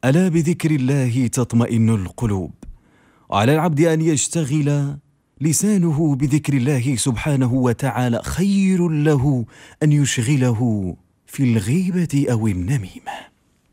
ألا بذكر الله تطمئن القلوب. وعلى العبد أن يشتغل لسانه بذكر الله سبحانه وتعالى، خير له أن يشغله في الغيبة أو النميمة.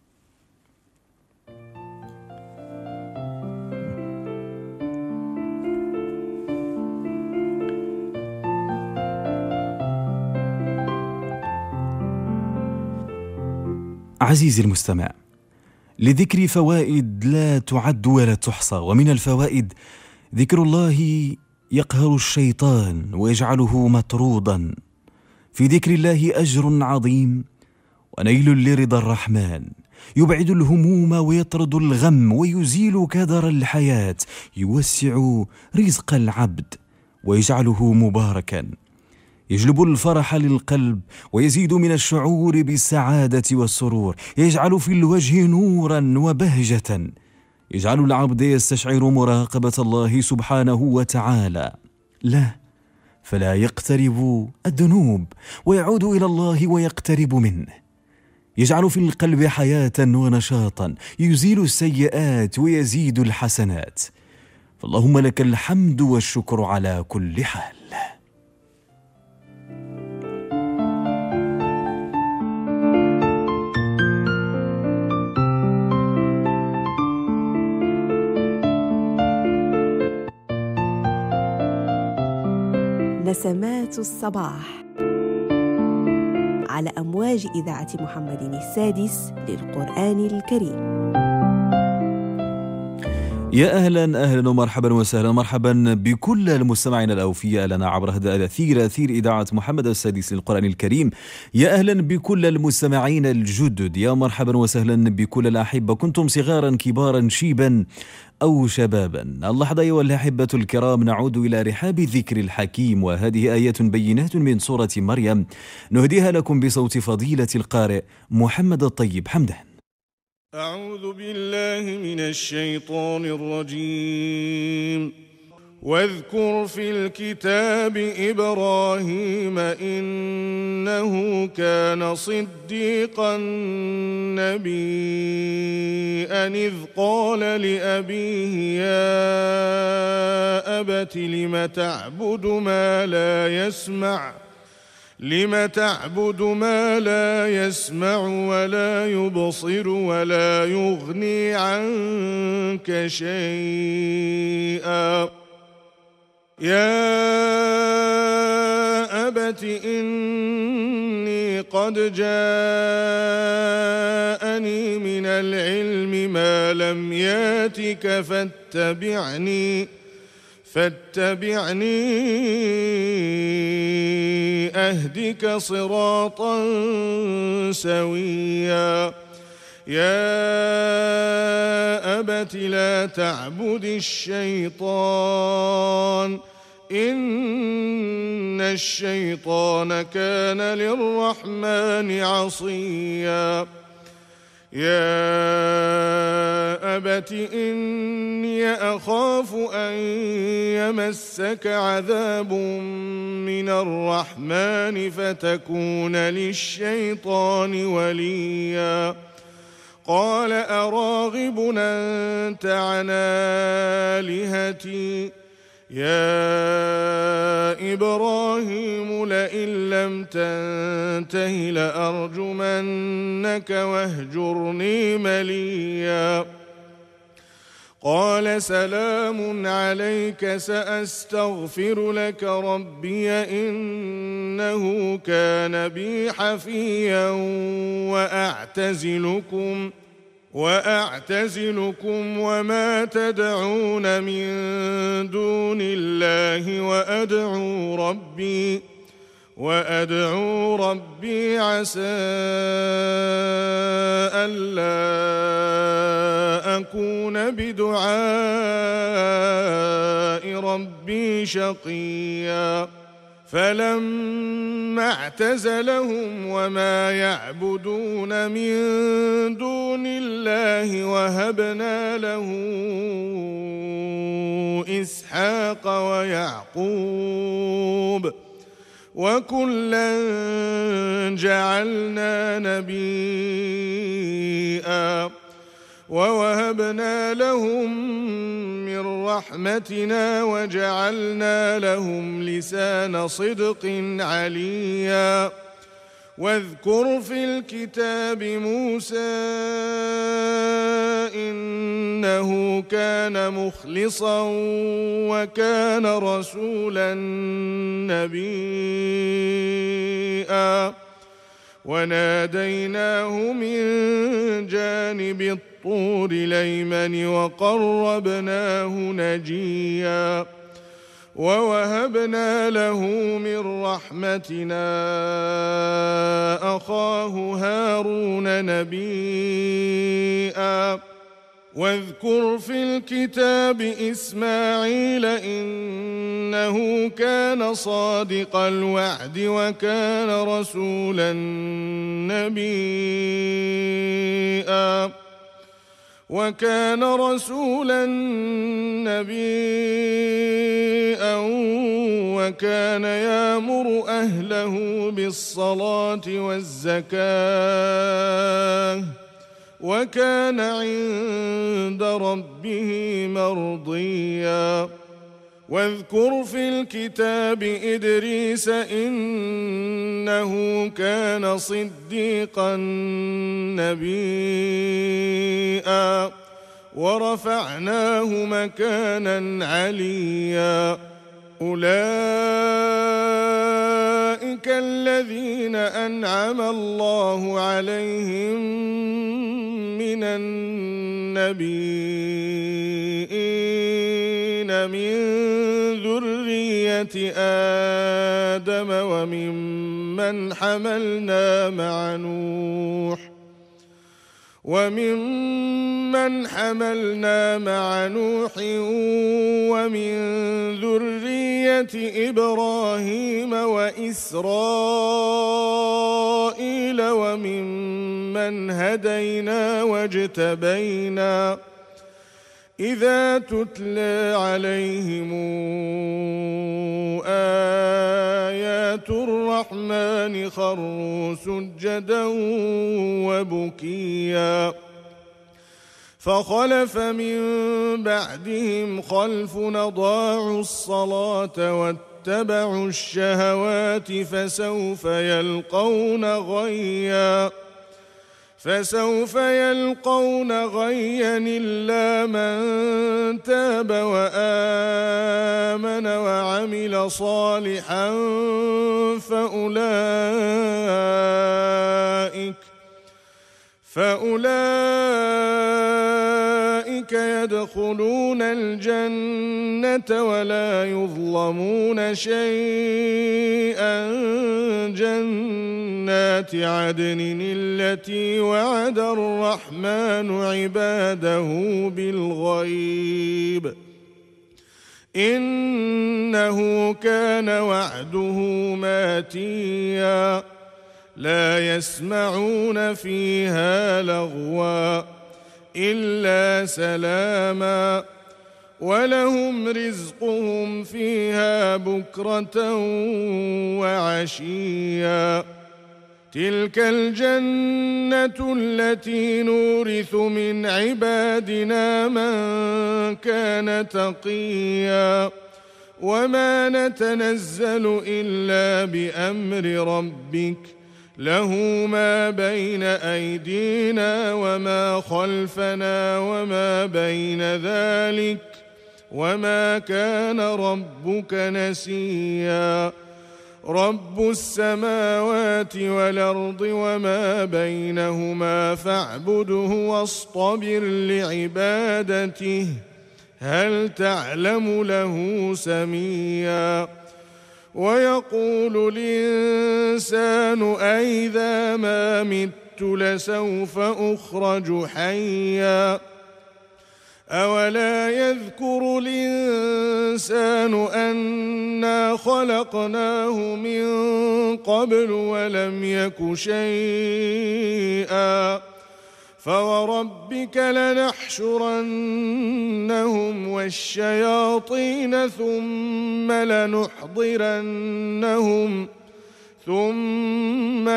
عزيزي المستمع، لذكر فوائد لا تعد ولا تحصى، ومن الفوائد ذكر الله يقهر الشيطان ويجعله مطرودا. في ذكر الله أجر عظيم ونيل لرضا الرحمن، يبعد الهموم ويطرد الغم ويزيل كدر الحياة، يوسع رزق العبد ويجعله مباركا، يجلب الفرح للقلب ويزيد من الشعور بالسعادة والسرور، يجعل في الوجه نورا وبهجة، يجعل العبد يستشعر مراقبة الله سبحانه وتعالى. لا، فلا يقترب الذنوب ويعود إلى الله ويقترب منه، يجعل في القلب حياة ونشاطا، يزيل السيئات ويزيد الحسنات. فاللهم لك الحمد والشكر على كل حال. نسمات الصباح على أمواج إذاعة محمد السادس للقرآن الكريم. يا أهلا ومرحبا وسهلا، مرحبا بكل المستمعين الأوفياء لنا عبر هذا الأثير، أثير إذاعة محمد السادس للقرآن الكريم. يا أهلا بكل المستمعين الجدد، يا مرحبا وسهلا بكل الأحبة، كنتم صغارا كبارا شيبا أو شبابا. اللحظة أيها الأحبة الكرام نعود إلى رحاب الذكر الحكيم، وهذه آيات بينات من سورة مريم نهديها لكم بصوت فضيلة القارئ محمد الطيب حمدان. أعوذ بالله من الشيطان الرجيم. واذكر في الكتاب إبراهيم إنه كان صديقا نبيا إذ قال لأبيه يا أبت لم تعبد ما لا يسمع ولا يبصر ولا يغني عنك شيئا يا أبت إني قد جاءني من العلم ما لم ياتك فاتبعني أهدك صراطا سويا يا أبت لا تعبد الشيطان إن الشيطان كان للرحمن عصيا يا أبت إني أخاف أن يمسك عذاب من الرحمن فتكون للشيطان وليا قال أراغب أنت عن آلهتي يا إبراهيم لئن لم تنته لأرجمنك واهجرني مليا قال سلام عليك سأستغفر لك ربي إنه كان بي حفيا وأعتزلكم وما تدعون من دون الله وأدعو ربي عسى ألا أكون بدعاء ربي شقيا فلما اعتزلهم وما يعبدون من دون الله وهبنا له إسحاق ويعقوب وكلا جعلنا نبيا ووهبنا لهم من رحمتنا وجعلنا لهم لسان صدق عليا. واذكر في الكتاب موسى إنه كان مخلصا وكان رسولا نبيا. وناديناه من جانب الطور الأيمن وقربناه نجيا. ووهبنا له من رحمتنا أخاه هارون نبيا. واذكر في الكتاب إسماعيل إنه كان صادق الوعد وكان رسولا نبيا. وكان يأمر أهله بالصلاة والزكاة وكان عند ربه مرضيا. واذكر في الكتاب إدريس إنه كان صديقا نبيا. ورفعناه مكانا عليا. أولئك الذين أنعم الله عليهم من النبيين من ذرية آدم وممن حملنا مع نوح ومن ذرية إبراهيم وإسرائيل وممن هدينا واجتبينا. إذا تتلى عليهم آيات الرحمن خروا سجدا وبكيا. فخلف من بعدهم خلف أضاعوا الصلاة واتبعوا الشهوات فسوف يلقون غيا إلا من تاب وآمن وعمل صالحا فأولئك يدخلون الجنة ولا يظلمون شيئا. جنات عدن التي وعد الرحمن عباده بالغيب إنه كان وعده ماتيا. لا يسمعون فيها لغوا إلا سلاما ولهم رزقهم فيها بكرة وعشيا. تلك الجنة التي نورث من عبادنا من كان تقيا. وما نتنزل إلا بأمر ربك له ما بين أيدينا وما خلفنا وما بين ذلك وما كان ربك نسيا. رب السماوات والأرض وما بينهما فاعبده واصطبر لعبادته هل تعلم له سميا. ويقول الإنسان أئذا ما مت لسوف أخرج حيا. أولا يذكر الإنسان أنا خلقناه من قبل ولم يك شيئا. فوربك لنحشرنهم والشياطين ثم ثم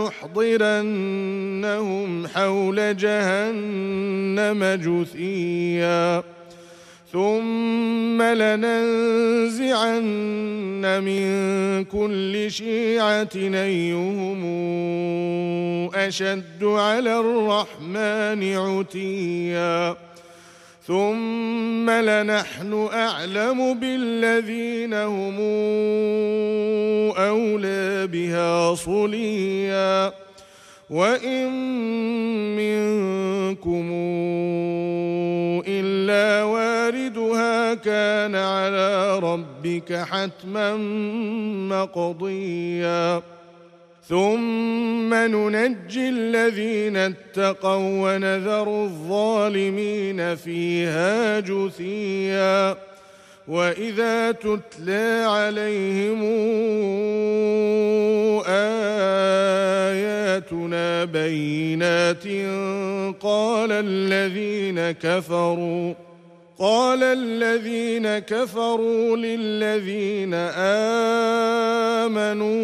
لنحضرنهم حول جهنم جثيا ثم لننزعن من كل شيعة أيهم أشد على الرحمن عتيا ثم لنحن أعلم بالذين هم أولى بها صليا وإن منكم إلا واردها كان على ربك حتما مقضيا ثم ننجي الذين اتقوا ونذر الظالمين فيها جثيا وإذا تتلى عليهم آياتنا بينات قال الذين كفروا للذين آمنوا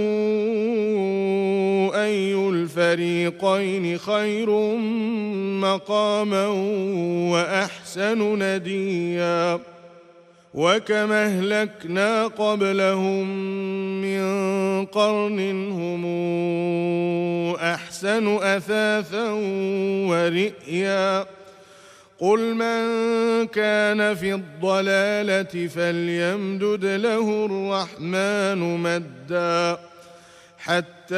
أي الفريقين خير مقاما وأحسن نديا وكم أهلكنا قبلهم من قرن هم أحسن أثاثا ورئيا قل من كان في الضلالة فليمدد له الرحمن مدا حتى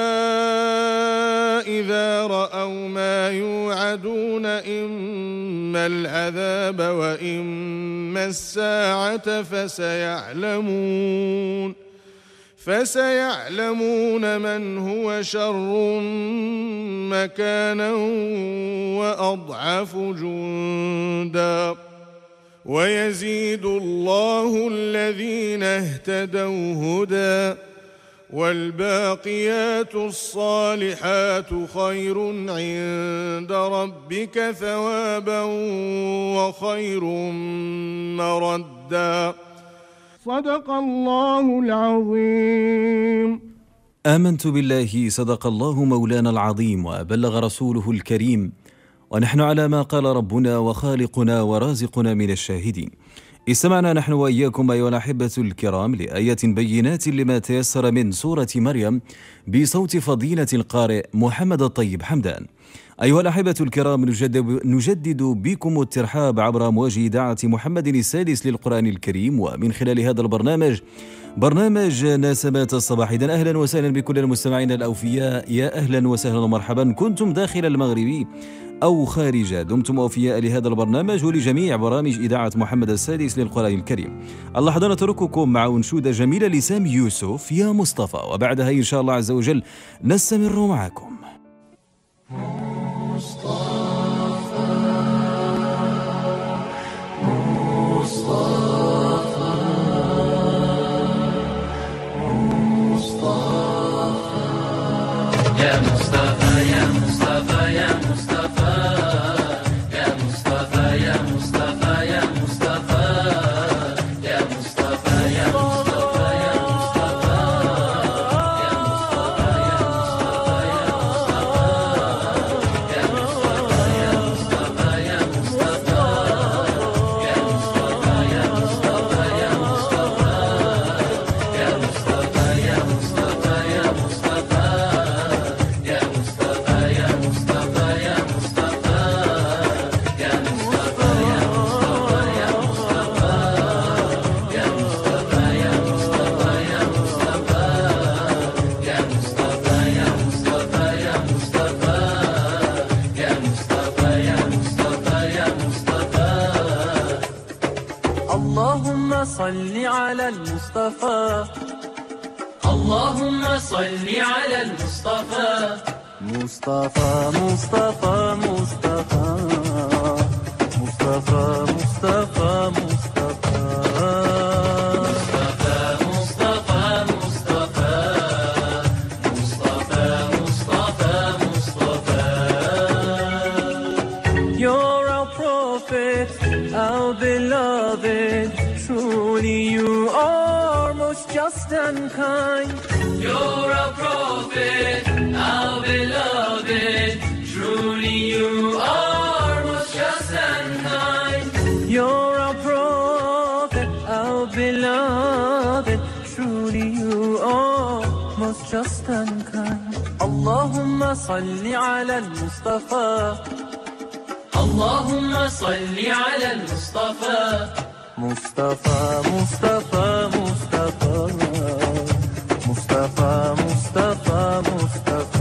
إذا رأوا ما يوعدون إما العذاب وإما الساعة فسيعلمون من هو شر مكانا وأضعف جندا ويزيد الله الذين اهتدوا هدى والباقيات الصالحات خير عند ربك ثوابا وخير مردا صدق الله العظيم. آمنت بالله صدق الله مولانا العظيم وبلغ رسوله الكريم ونحن على ما قال ربنا وخالقنا ورازقنا من الشاهدين. استمعنا نحن وإياكم أيها الأحبة الكرام لآيات بينات لما تيسر من سورة مريم بصوت فضيلة القارئ محمد الطيب حمدان. أيها الأحبة الكرام نجدد بكم الترحاب عبر أمواج إذاعة محمد السادس للقرآن الكريم ومن خلال هذا برنامج نسمات الصباح. إذن أهلا وسهلا بكل المستمعين الأوفياء، يا أهلا وسهلا ومرحبا، كنتم داخل المغرب أو خارجه دمتم أوفياء لهذا البرنامج ولجميع برامج إذاعة محمد السادس للقرآن الكريم. اللحظة نترككم مع أنشودة جميلة لسامي يوسف يا مصطفى، وبعدها إن شاء الله عز وجل نستمر معكم. صل على المصطفى، اللهم صل على المصطفى، مصطفى مصطفى مصطفى مصطفى مصطفى You're our prophet, our beloved. Truly you are most just and kind. You're a prophet, our beloved. Truly you are most just and kind. You're our prophet, our beloved. Truly you are most just and kind. Allahumma salli ala al-Mustafa. Allahumma salli ala al-Mustafa. Mustafa, Mustafa, Mustafa. Mustafa, Mustafa, Mustafa.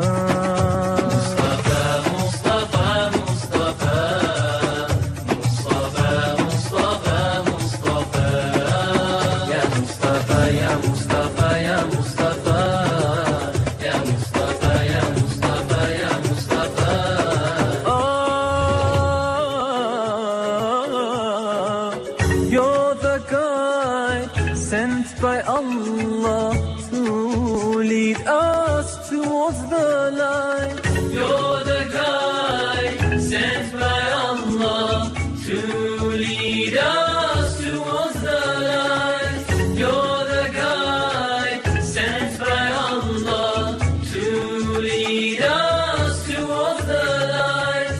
By Allah to lead us towards the light. You're the guide sent by Allah to lead us towards the light. You're the guide sent by Allah to lead us towards the light.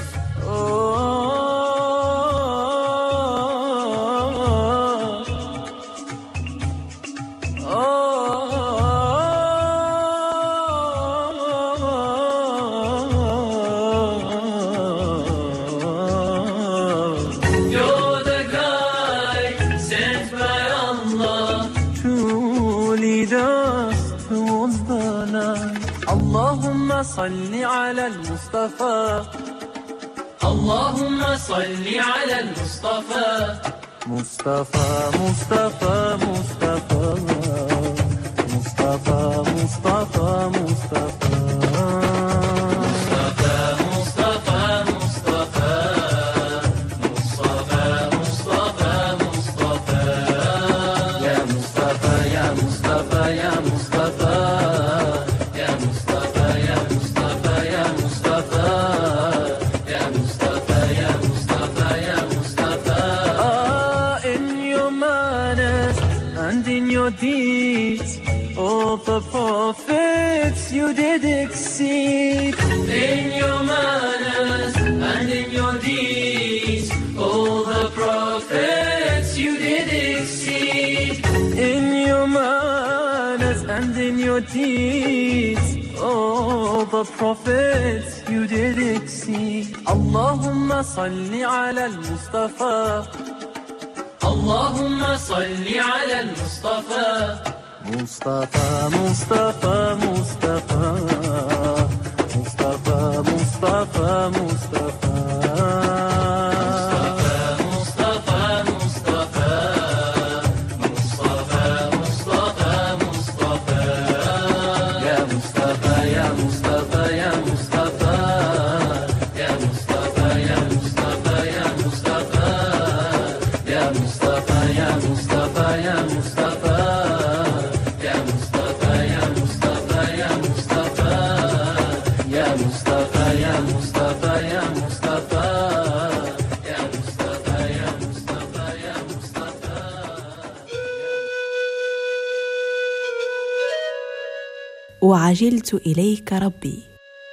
Allahumma salli ala al-Mustafa. Allahumma salli ala al-Mustafa. Mustafa, Mustafa, Mustafa. Mustafa, Mustafa, Mustafa. Deeds, all the prophets you did exceed. In your manners and in your deeds, all the prophets you did exceed. In your manners and in your deeds, all the prophets you did exceed. Allahumma salli ala al-Mustafa. Allahumma salli ala al-Mustafa. Mustafa, Mustafa, Mustafa. Mustafa, Mustafa, Mustafa. وعجلت إليك ربي.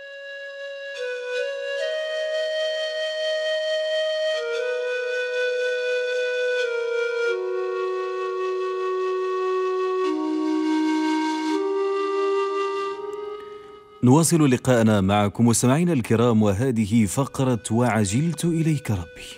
نواصل لقاءنا معكم مستمعينا الكرام، وهذه فقرة وعجلت إليك ربي.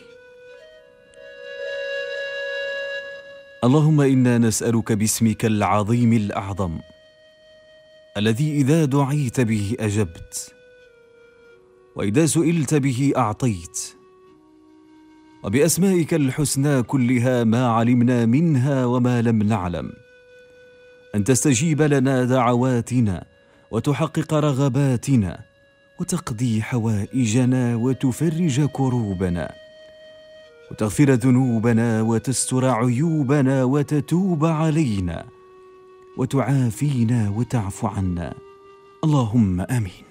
اللهم إنا نسألك باسمك العظيم الأعظم الذي إذا دعيت به أجبت، وإذا سئلت به أعطيت، وبأسمائك الحسنى كلها ما علمنا منها وما لم نعلم، أن تستجيب لنا دعواتنا وتحقق رغباتنا وتقضي حوائجنا وتفرج كروبنا وتغفر ذنوبنا وتستر عيوبنا وتتوب علينا وتعافينا وتعفو عنا، اللهم آمين.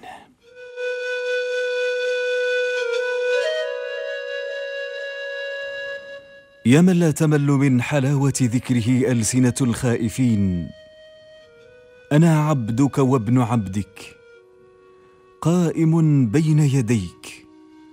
يا من لا تمل من حلاوة ذكره ألسنة الخائفين، أنا عبدك وابن عبدك، قائم بين يديك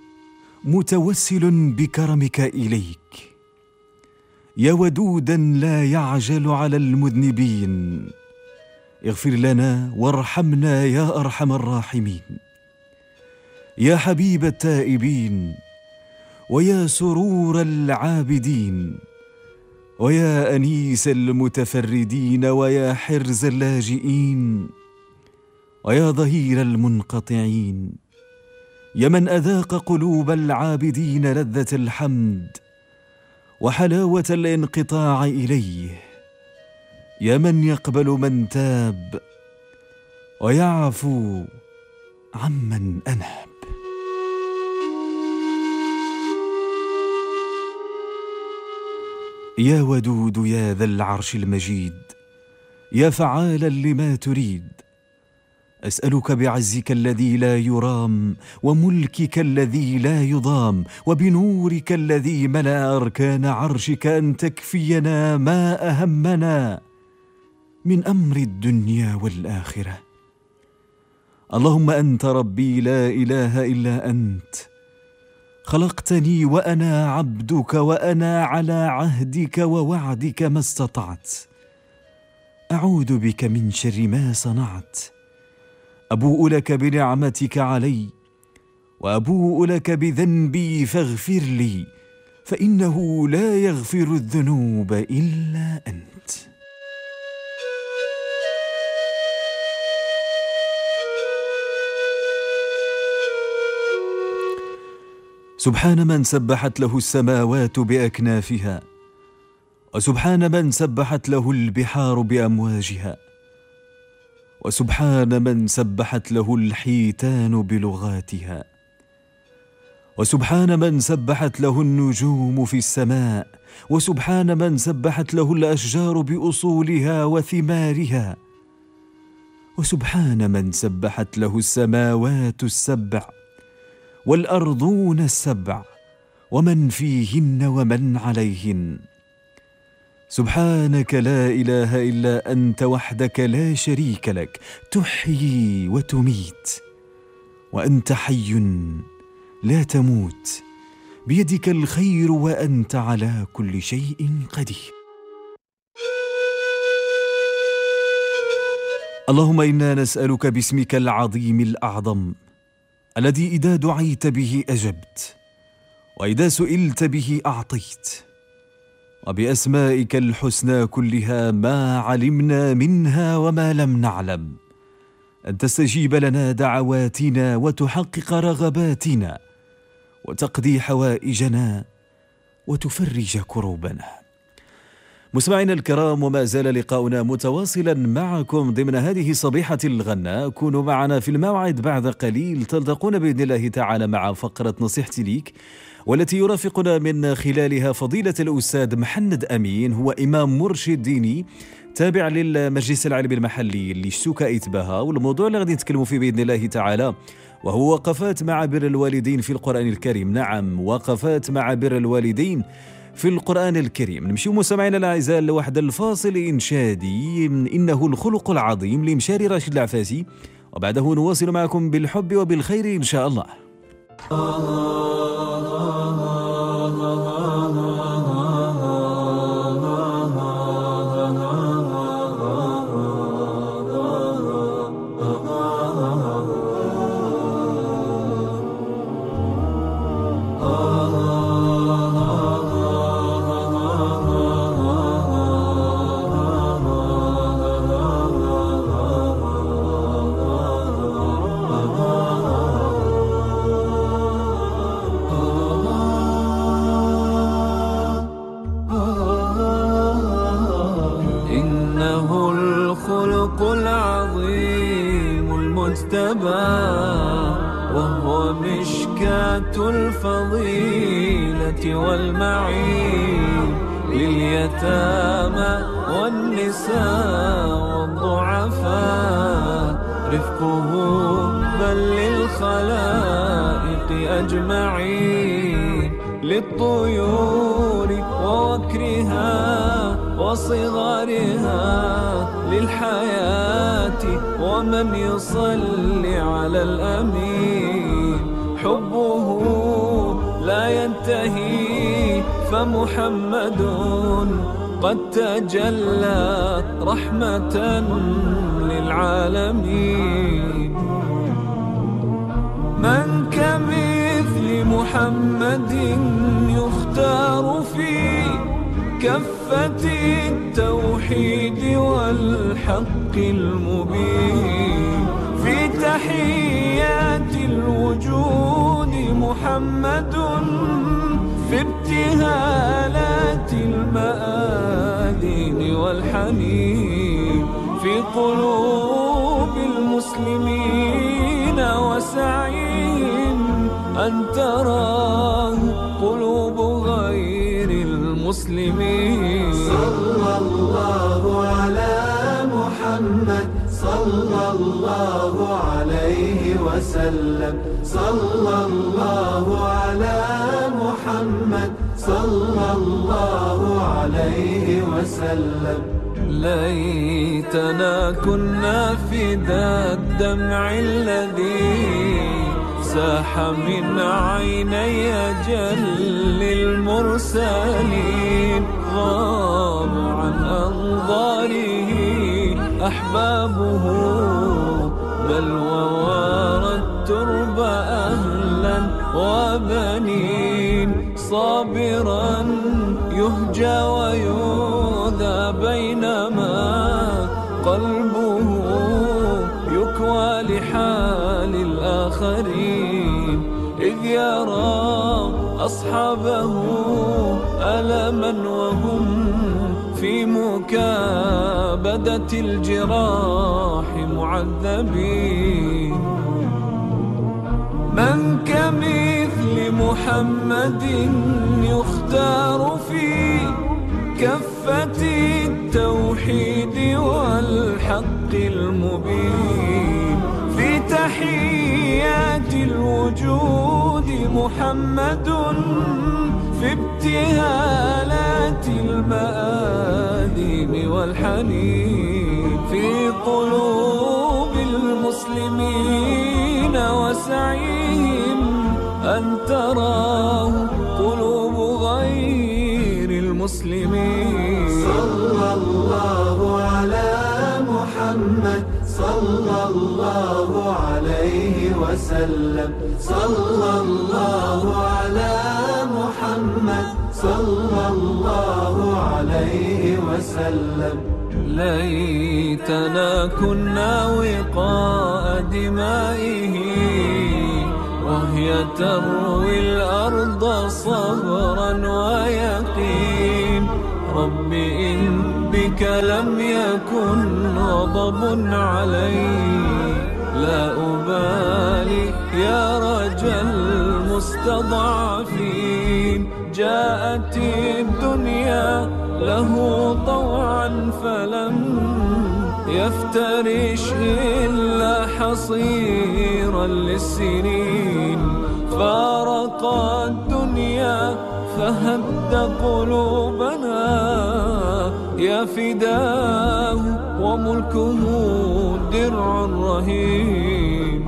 متوسل بكرمك إليك، يا ودودا لا يعجل على المذنبين، اغفر لنا وارحمنا يا أرحم الراحمين، يا حبيب التائبين ويا سرور العابدين ويا أنيس المتفردين ويا حرز اللاجئين ويا ظهير المنقطعين، يا من أذاق قلوب العابدين لذة الحمد وحلاوة الانقطاع إليه، يا من يقبل من تاب ويعفو عمن أناب. يا ودود يا ذا العرش المجيد، يا فعالا لما تريد، أسألك بعزك الذي لا يرام وملكك الذي لا يضام وبنورك الذي ملأ أركان عرشك أن تكفينا ما أهمنا من أمر الدنيا والآخرة. اللهم أنت ربي لا إله إلا أنت، خلقتني وأنا عبدك وأنا على عهدك ووعدك ما استطعت، أعوذ بك من شر ما صنعت، أبوء لك بنعمتك علي وأبوء لك بذنبي فاغفر لي، فإنه لا يغفر الذنوب إلا أنت. سبحان من سبحت له السماوات بأكنافها، وسبحان من سبحت له البحار بأمواجها، وسبحان من سبحت له الحيتان بلغاتها، وسبحان من سبحت له النجوم في السماء، وسبحان من سبحت له الأشجار بأصولها وثمارها، وسبحان من سبحت له السماوات السبع والأرضون السبع ومن فيهن ومن عليهن. سبحانك لا إله إلا أنت وحدك لا شريك لك، تحيي وتميت وأنت حي لا تموت، بيدك الخير وأنت على كل شيء قدير. اللهم إنا نسألك باسمك العظيم الأعظم الذي إذا دعيت به أجبت وإذا سئلت به أعطيت، وبأسمائك الحسنى كلها ما علمنا منها وما لم نعلم، أن تستجيب لنا دعواتنا وتحقق رغباتنا وتقضي حوائجنا وتفرج كروبنا. مستمعينا الكرام، وما زال لقاؤنا متواصلا معكم ضمن هذه صبيحة الغناء. كونوا معنا في الموعد بعد قليل، تلتقون بإذن الله تعالى مع فقرة نصيحتي ليك، والتي يرافقنا من خلالها فضيلة الأستاذ محمد أمين، هو إمام مرشد ديني تابع للمجلس العلمي المحلي اللي شتوكا إتباها. والموضوع اللي غادي نتكلموا فيه بإذن الله تعالى وهو وقفات مع بر الوالدين في القرآن الكريم. نعم، وقفات مع بر الوالدين في القرآن الكريم. نمشيو مستمعينا الأعزاء لواحد الفاصل إنشادي، إنه الخلق العظيم لمشاري راشد العفاسي، وبعده نواصل معكم بالحب وبالخير إن شاء الله. وهو مشكاة الفضيلة والمعين لليتامى والنساء والضعفاء، رفقه بل للخلائق أجمعين، للطيور ووكرها وصغارها للحياة، ومن يصلي على الأمين حبه لا ينتهي، فمحمد قد تجلى رحمة للعالمين. من كمثل محمد يختار في كفة التوحيد والحق المبين، في تحيات الوجود محمد، في ابتهالات المآذين والحنين، في قلوب المسلمين وسعيهم أن تراه قلوب غير المسلمين. صلى الله على محمد صلى الله عليه وسلم، صلى الله على محمد صلى الله عليه وسلم. ليتنا كنا فدا الدمع الذي ساح من عيني جل المرسلين، غاب عن أنظاره أحبابه، بل ووارى الترب أهلا وبنين، صابرا يهجى ويؤذى بينما قلبه يكوى لحال الآخرين، إذ يرى أصحابه ألما وهم في مكابدة الجراح معذبين. من كمثل محمد يختار في كفة التوحيد والحق المبين، في تحيات الوجود محمد، في ابتهالات المآذين والحنين، في قلوب المسلمين وسعيهم أن تراه قلوب غير المسلمين. صلى الله على محمد صلى الله عليه وسلم، صلى الله على محمد صلى الله عليه وسلم. ليتنا كنا وقاء دمائه، وهي تروي الأرض صبرا ويقين. رب إن بك لم يكن غضب علي، لا أبالي يا رجا المستضعفين. جاءت الدنيا له طوعا فلم يفترش إلا حصيرا للسنين، فارق الدنيا فهد قلوبنا، يا فداه وملكه درع رهين.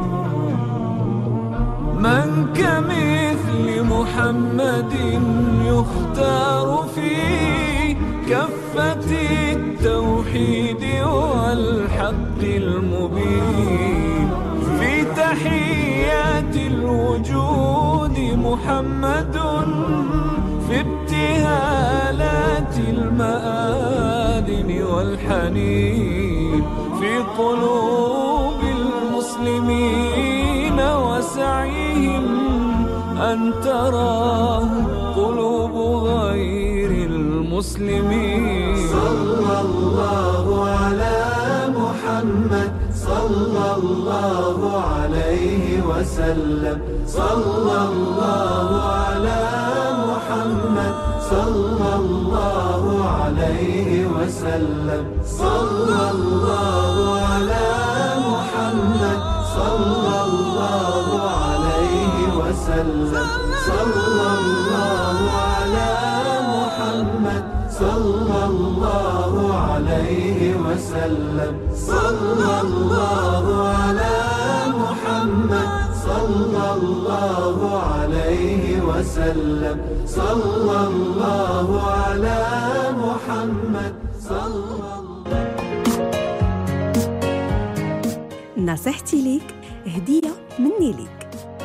من كمثل محمد يختار في كفة التوحيد والحق المبين، في تحيات الوجود محمد، في ابتهالات المآذن والحنين، في قلوب المسلمين وسعيهم أن تراه قلوب غير المسلمين. صلى الله على محمد صلى الله عليه وسلم، صلى الله على محمد صلى الله عليه وسلم، صلى الله على محمد صلى الله عليه وسلم، صلى الله وسلم. صلى الله على محمد صلى الله عليه وسلم. صلى الله على محمد صلى الله. نصيحتي ليك هدية مني ليك.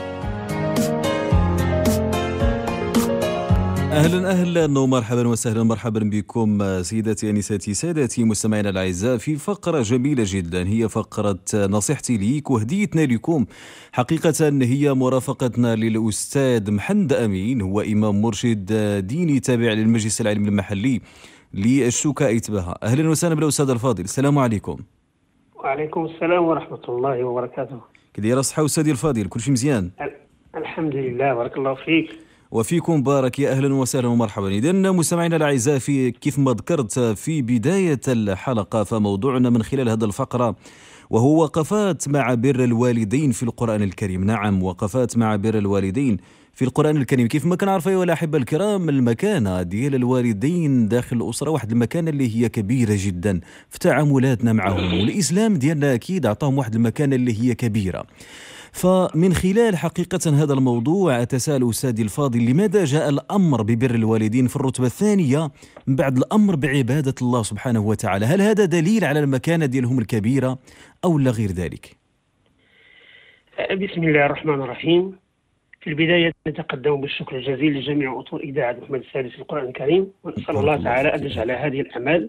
أهلا ومرحبا وسهلا مرحبا بكم سيداتي أنساتي سادتي مستمعينا الأعزاء في فقرة جميلة جدا، هي فقرة نصيحتي ليك. وهديتنا لكم حقيقة هي مرافقتنا للأستاذ محمد أمين، هو إمام مرشد ديني تابع للمجلس العلمي المحلي للشوكة إتباها. أهلا وسهلا بالأستاذ الفاضل، السلام عليكم. وعليكم السلام ورحمة الله وبركاته. كداير الصحة أستاذي الفاضل؟ كل شيء مزيان؟ الحمد لله، بارك الله فيك. وفيكم بارك، يا أهلا وسهلا ومرحبا. إذن مستمعينا الأعزاء، في كيف ما ذكرت في بداية الحلقة، فموضوعنا من خلال هذه الفقرة وهو وقفات مع بر الوالدين في القرآن الكريم. نعم، وقفات مع بر الوالدين في القرآن الكريم. كيف ما كنعرفوا أيها الأحبة الكرام، المكانة ديال الوالدين داخل الأسرة واحد المكانة اللي هي كبيرة جدا في تعاملاتنا معهم، والإسلام ديالنا أكيد أعطاهم واحد المكانة اللي هي كبيرة. فمن خلال حقيقة هذا الموضوع أتساءل أستاذي الفاضل، لماذا جاء الأمر ببر الوالدين في الرتبة الثانية من بعد الأمر بعبادة الله سبحانه وتعالى؟ هل هذا دليل على المكانة ديالهم الكبيرة أو لا غير ذلك؟ بسم الله الرحمن الرحيم. في البداية نتقدم بالشكر الجزيل لجميع أطر إذاعة محمد السادس في القرآن الكريم، ونسأل الله تعالى أن يجعل هذه الأعمال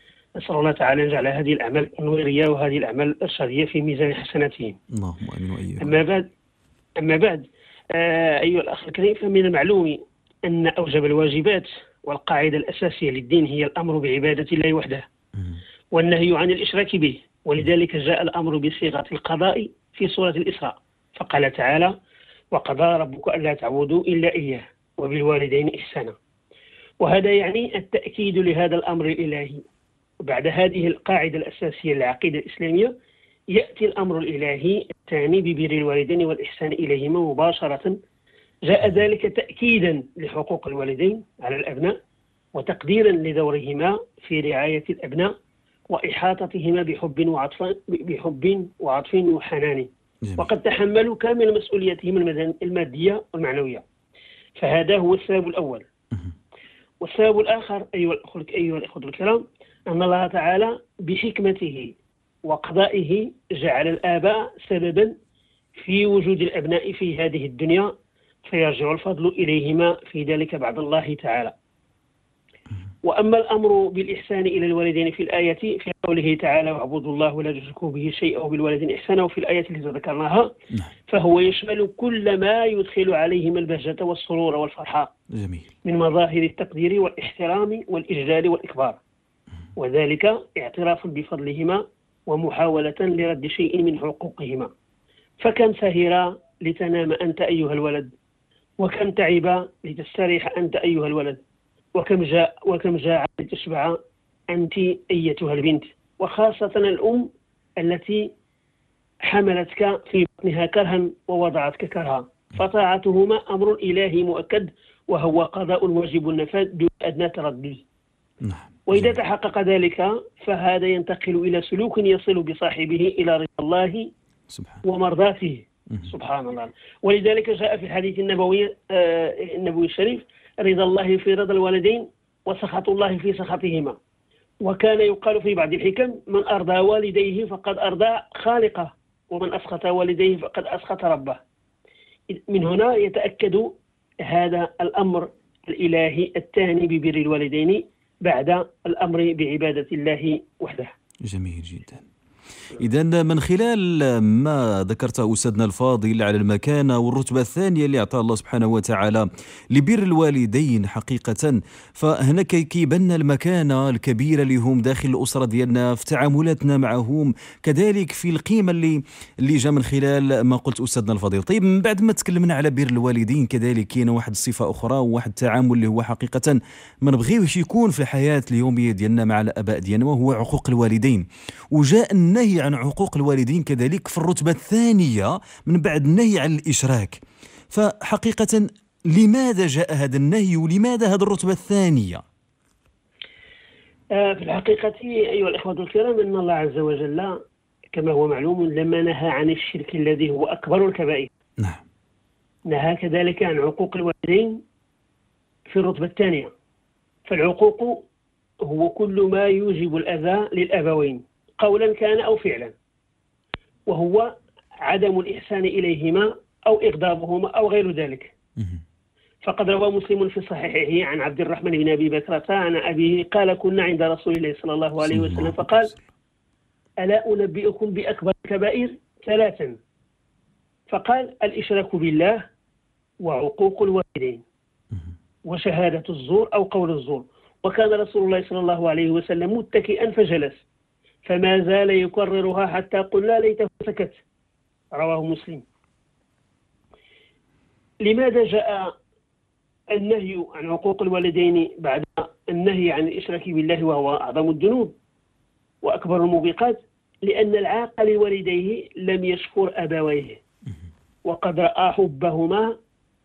النورية وهذه الأعمال الإرشادية في ميزان حسناتهم. اللهم آمين وإياك. أما بعد أيها الأخ الكريم، فمن المعلوم أن أوجب الواجبات والقاعدة الأساسية للدين هي الأمر بعبادة الله وحده والنهي عن الإشراك به، ولذلك جاء الأمر بصيغة القضاء في سورة الإسراء، فقال تعالى: وقضى ربك ألا تعبدوا إلا إياه وبالوالدين إحسانا. وهذا يعني التأكيد لهذا الأمر الإلهي. وبعد هذه القاعدة الأساسية للعقيدة الإسلامية يأتي الأمر الإلهي الثاني ببر الوالدين والإحسان إليهما مباشرة. جاء ذلك تأكيدا لحقوق الوالدين على الأبناء، وتقديرا لدورهما في رعاية الأبناء وإحاطتهما بحب وعطف وحنان، وقد تحملوا كامل مسؤوليتهم المادية والمعنوية. فهذا هو السبب الأول. والسبب الآخر أيها الأخوة الكرام، أن الله تعالى بحكمته وقضائه جعل الآباء سببا في وجود الأبناء في هذه الدنيا، فيرجع الفضل إليهما في ذلك بعد الله تعالى. وأما الأمر بالإحسان إلى الوالدين في الآية في قوله تعالى: واعبدوا الله ولا تشركوا به شيئا وبالوالدين إحسانا، وفي الآية التي ذكرناها فهو يشمل كل ما يدخل عليهم البهجة والسرور والفرحة من مظاهر التقدير والاحترام والإجلال والإكبار، وذلك اعتراف بفضلهما ومحاولة لرد شيء من حقوقهما. فكم سهر لتنام أنت أيها الولد، وكم تعب لتستريح أنت أيها الولد، وكم جاع لتشبع أنت أيتها البنت، وخاصة الأم التي حملتك في بطنها كرها ووضعتك كرها، فطاعتهما أمر إلهي مؤكد، وهو قضاء واجب النفاذ دون أدنى تردد. وإذا تحقق ذلك فهذا ينتقل إلى سلوك يصل بصاحبه إلى رضا الله ومرضاته. سبحان الله. ولذلك جاء في الحديث النبوي الشريف: رضا الله في رضا الوالدين وسخط الله في سخطهما. وكان يقال في بعض الحكم: من أرضى والديه فقد أرضى خالقه، ومن أسخط والديه فقد أسخط ربه. من هنا يتأكد هذا الأمر الإلهي الثاني ببر الوالدين بعد الأمر بعبادة الله وحده. جميل جدا. إذن من خلال ما ذكرته أستاذنا الفاضل على المكانة والرتبة الثانية اللي أعطاها الله سبحانه وتعالى لبر الوالدين حقيقة، فهنا كيبان المكانة الكبيرة لهم داخل الأسرة ديالنا في تعاملاتنا معهم، كذلك في القيمة اللي جاء من خلال ما قلت أستاذنا الفاضل. طيب، من بعد ما تكلمنا على بر الوالدين، كذلك كاين واحد الصفة أخرى وواحد التعامل اللي هو حقيقة ما نبغيوش يكون في الحياة اليومية ديالنا مع الآباء ديالنا، وهو عقوق الوالدين. وجاء النهي عن عقوق الوالدين كذلك في الرتبة الثانية من بعد النهي عن الإشراك. فحقيقة لماذا جاء هذا النهي ولماذا هذه الرتبة الثانية؟ في الحقيقة أيها الإخوة الكرام، أن الله عز وجل كما هو معلوم لما نهى عن الشرك الذي هو أكبر الكبائر، نعم، نهى كذلك عن عقوق الوالدين في الرتبة الثانية. فالعقوق هو كل ما يوجب الأذى للأبوين قولا كان أو فعلا، وهو عدم الإحسان إليهما أو إغضابهما أو غير ذلك. فقد روى مسلم في صحيحه عن عبد الرحمن بن أبي بكرة عن أبيه قال: كنا عند رسول الله صلى الله عليه وسلم فقال: ألا أنبئكم بأكبر الكبائر؟ 3. فقال: الإشراك بالله، وعقوق الوالدين، وشهادة الزور أو قول الزور. وكان رسول الله صلى الله عليه وسلم متكئا فجلس، فما زال يكررها حتى قلنا ليته سكت. رواه مسلم. لماذا جاء النهي عن عقوق الوالدين بعد النهي عن الإشراك بالله وهو أعظم الذنوب وأكبر الموبقات؟ لأن العاق لوالديه لم يشكر أبويه، وقد رأى حبهما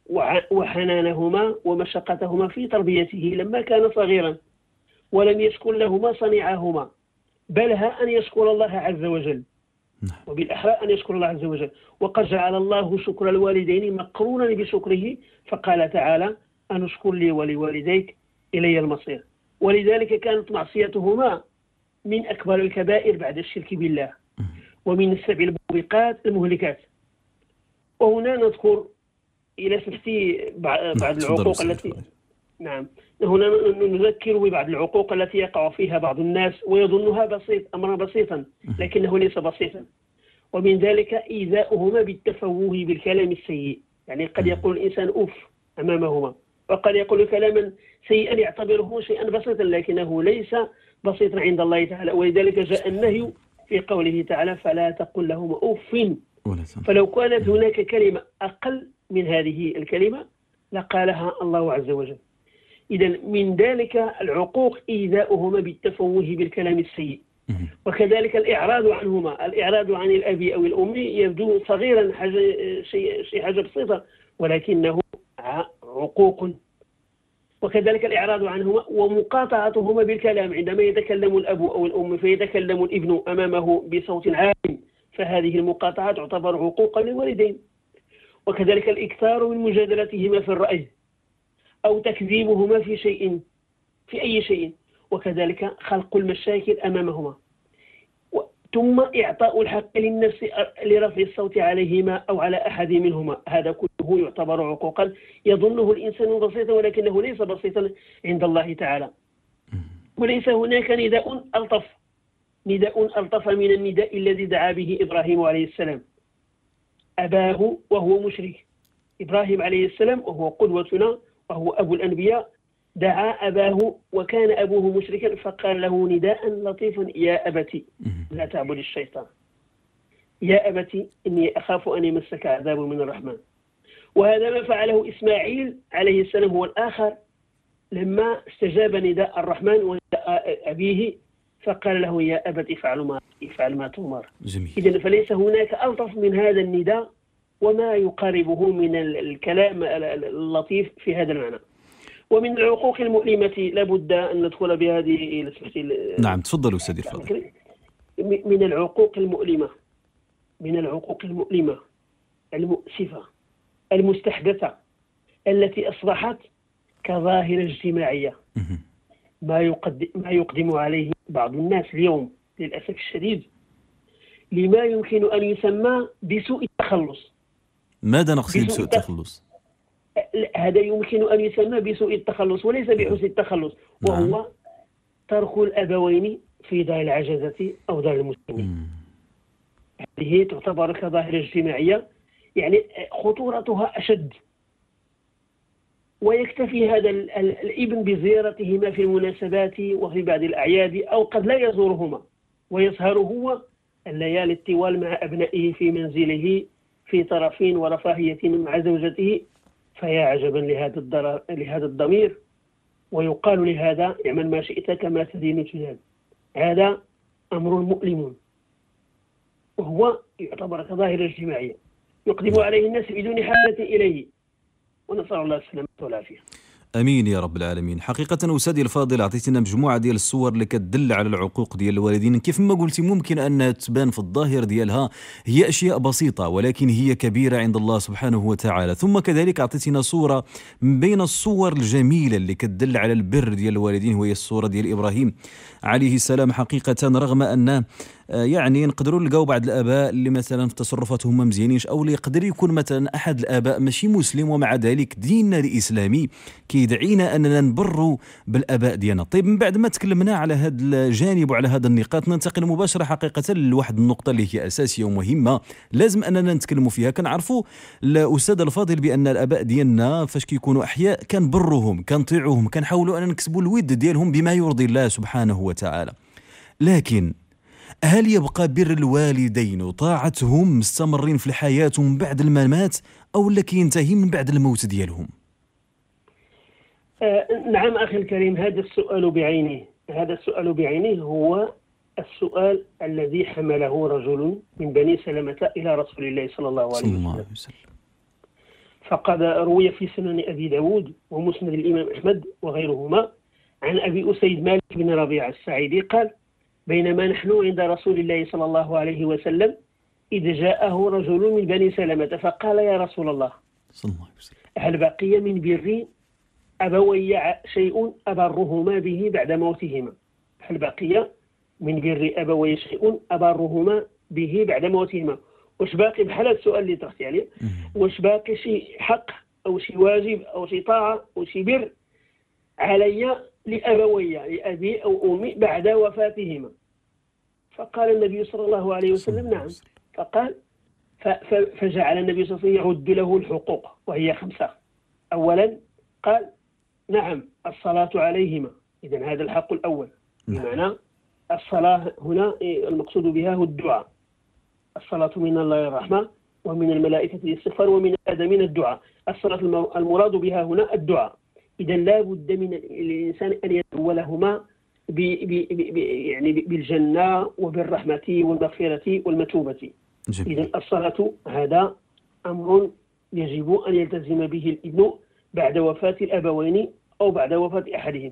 وحنانهما ومشقتهما في تربيته لما كان صغيرا، ولم يشكر لهما صنيعهما، بل أن يشكر الله عز وجل، وبالأحرى أن يشكر الله عز وجل. وقد جعل الله شكر الوالدين مقرونا بشكره، فقال تعالى: أن اشكر لي ولوالديك إلي المصير. ولذلك كانت معصيتهما من أكبر الكبائر بعد الشرك بالله، ومن 7 الموبقات المهلكات. وهنا نذكر إلى سمحتي بعض العقوق التي هنا نذكر ببعض العقوق التي يقع فيها بعض الناس ويظنها أمرا بسيطا، لكنه ليس بسيطا. ومن ذلك إيذاؤهما بالتفوه بالكلام السيء، يعني قد يقول الإنسان أوف أمامهما، وقد يقول كلاما سيئا يعتبره شيئا بسيطا، لكنه ليس بسيطا عند الله تعالى. ولذلك جاء النهي في قوله تعالى: فلا تقل لهما أوف. فلو كانت هناك كلمة أقل من هذه الكلمة لقالها الله عز وجل. إذا من ذلك العقوق إيذاؤهما بالتفوه بالكلام السيء، وكذلك الإعراض عنهما. الإعراض عن الأب أو الأم يبدو صغيرا، حاجة بسيطة، ولكنه عقوق. وكذلك الإعراض عنهما ومقاطعتهما بالكلام، عندما يتكلم الأب أو الأم فيتكلم الابن أمامه بصوت عال، فهذه المقاطعة تعتبر عقوقا للوالدين. وكذلك الإكثار من مجادلتهما في الرأي أو تكذيبهما في أي شيء، وكذلك خلق المشاكل أمامهما، ثم إعطاء الحق للنفس لرفع الصوت عليهما أو على أحد منهما. هذا كله يعتبر عقوقا يظنه الإنسان بسيطا، ولكنه ليس بسيطا عند الله تعالى. وليس هناك نداء ألطف من النداء الذي دعا به إبراهيم عليه السلام أباه وهو مشرك. إبراهيم عليه السلام وهو قدوتنا وهو أبو الأنبياء، دعا أباه وكان أبوه مشركا، فقال له نداء لطيفا: يا أبتي لا تعبد الشيطان، يا أبتي إني أخاف أن يمسك عذاب من الرحمن. وهذا ما فعله إسماعيل عليه السلام هو الآخر لما استجاب نداء الرحمن ونداء أبيه، فقال له: يا أبت افعل ما تؤمر. إذن فليس هناك ألطف من هذا النداء وما يقاربه من الكلام اللطيف في هذا المعنى. ومن العقوق المؤلمة لابد أن ندخل بهذه. نعم، تفضلوا سيدي الفاضل. من العقوق المؤلمة المؤسفة المستحدثة التي أصبحت كظاهرة اجتماعية، ما يقدم عليه بعض الناس اليوم للأسف الشديد لما يمكن أن يسمى بسوء التخلص. ماذا نقصد بسوء التخلص؟ هذا يمكن أن يسمى بسوء التخلص وليس بحسن التخلص، وهو ترك الأبوين في دار العجزة أو دار المسلمين. هذه تعتبر كظاهرة اجتماعية، يعني خطورتها أشد. ويكتفي هذا الابن بزيارتهما في المناسبات وفي بعض الأعياد، أو قد لا يزورهما، ويسهر هو الليالي الطوال مع أبنائه في منزله في طرف ورفاهية مع زوجته. فيا عجبا لهذا الضمير، ويقال لهذا: اعمل ما شئت كما تدين تدان. هذا أمر مؤلم، وهو يعتبر كظاهرة اجتماعية يقدم عليه الناس بدون حاجة إليه، ونسأل الله السلامة والعافية. امين يا رب العالمين. حقيقه استاذي الفاضل اعطيتنا مجموعه ديال الصور اللي كتدل على العقوق ديال الوالدين، كيف ما قلتي ممكن ان تبان في الظاهر ديالها هي اشياء بسيطه ولكن هي كبيره عند الله سبحانه وتعالى. ثم كذلك اعطيتنا صوره من بين الصور الجميله اللي كتدل على البر ديال الوالدين وهي الصوره ديال ابراهيم عليه السلام. حقيقه رغم ان يعني نقدروا نلقاو بعض الاباء اللي مثلا في تصرفاتهم ما مزيانينش، او اللي يقدر يكون مثلا احد الاباء ماشي مسلم ومع ذلك ديننا الاسلامي كيدعينا اننا نبروا بالاباء ديالنا. طيب من بعد ما تكلمنا على هذا الجانب وعلى هذا النقاط ننتقل مباشره حقيقه لواحد النقطه اللي هي اساسيه ومهمه لازم اننا نتكلموا فيها. كنعرفوا الاستاذ الفاضل بان الاباء ديالنا فاش كيكونوا احياء كنبروهم كنطيعوهم كنحاولوا ان نكسبوا الود ديالهم بما يرضي الله سبحانه وتعالى، لكن هل يبقى بر الوالدين وطاعتهم مستمرين في الحياة من بعد الممات أو لا كينتهي من بعد الموت ديالهم؟ نعم أخي الكريم، هذا السؤال بعينه هو السؤال الذي حمله رجل من بني سلمة إلى رسول الله صلى الله عليه وسلم. فقد روي في سنن أبي داود ومسند الإمام أحمد وغيرهما عن أبي أسيد مالك بن ربيعة السعيدي قال: بينما نحن عند رسول الله صلى الله عليه وسلم إذ جاءه رجل من بني سلمة فقال: يا رسول الله صلى الله عليه وسلم هل بقي من بري أبوي شيء أبرهما به بعد موتهما؟ هل بقي من بري أبوي شيء أبرهما به بعد موتهما؟ واش باقي بحال السؤال اللي طرحتي عليه؟ واش باقي شي حق أو شي واجب أو شي طاعة أو شي بر علي لأبوي لأبي أو أمي بعد وفاتهما؟ فقال النبي صلى الله عليه وسلم: نعم. فقال فجعل النبي صلى الله عليه وسلم يعد له الحقوق وهي 5. أولا قال: نعم الصلاة عليهما، إذن هذا الحق الأول، بمعنى الصلاة هنا المقصود بها هو الدعاء. الصلاة من الله الرحمة ومن الملائكة الاستغفار ومن الآدمين الدعاء. الصلاة المراد بها هنا الدعاء. إذن لا بد من الإنسان أن يدعو لهما يعني بالجنة وبالرحمة والمغفرة والمثوبة. إذن الصلاة هذا أمر يجب أن يلتزم به الابن بعد وفاة الأبوين أو بعد وفاة أحدهما.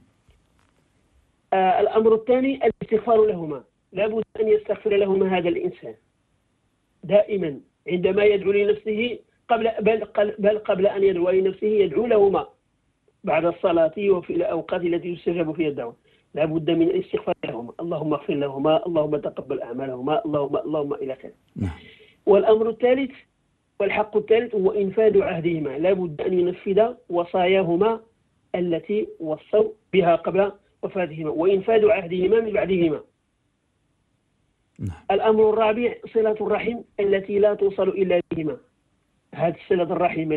الأمر الثاني الاستغفار لهما، لا بد أن يستغفر لهما هذا الإنسان دائما عندما يدعو لنفسه بل قبل أن يدعو لنفسه يدعو لهما بعد الصلاة وفي الأوقات التي يستجاب فيها الدعوة. لا بد من الاستغفار لهما، اللهم اغفر لهما، اللهم تقبل أعمالهما، اللهم إلى آخره. والأمر الثالث والحق الثالث هو إنفاذ عهدهما، لا بد أن ينفذ وصاياهما التي وصوا بها قبل وفاتهما وإنفاذ عهدهما من بعدهما. الأمر الرابع صلة الرحم التي لا توصل إلا بهما. هذه صلة الرحم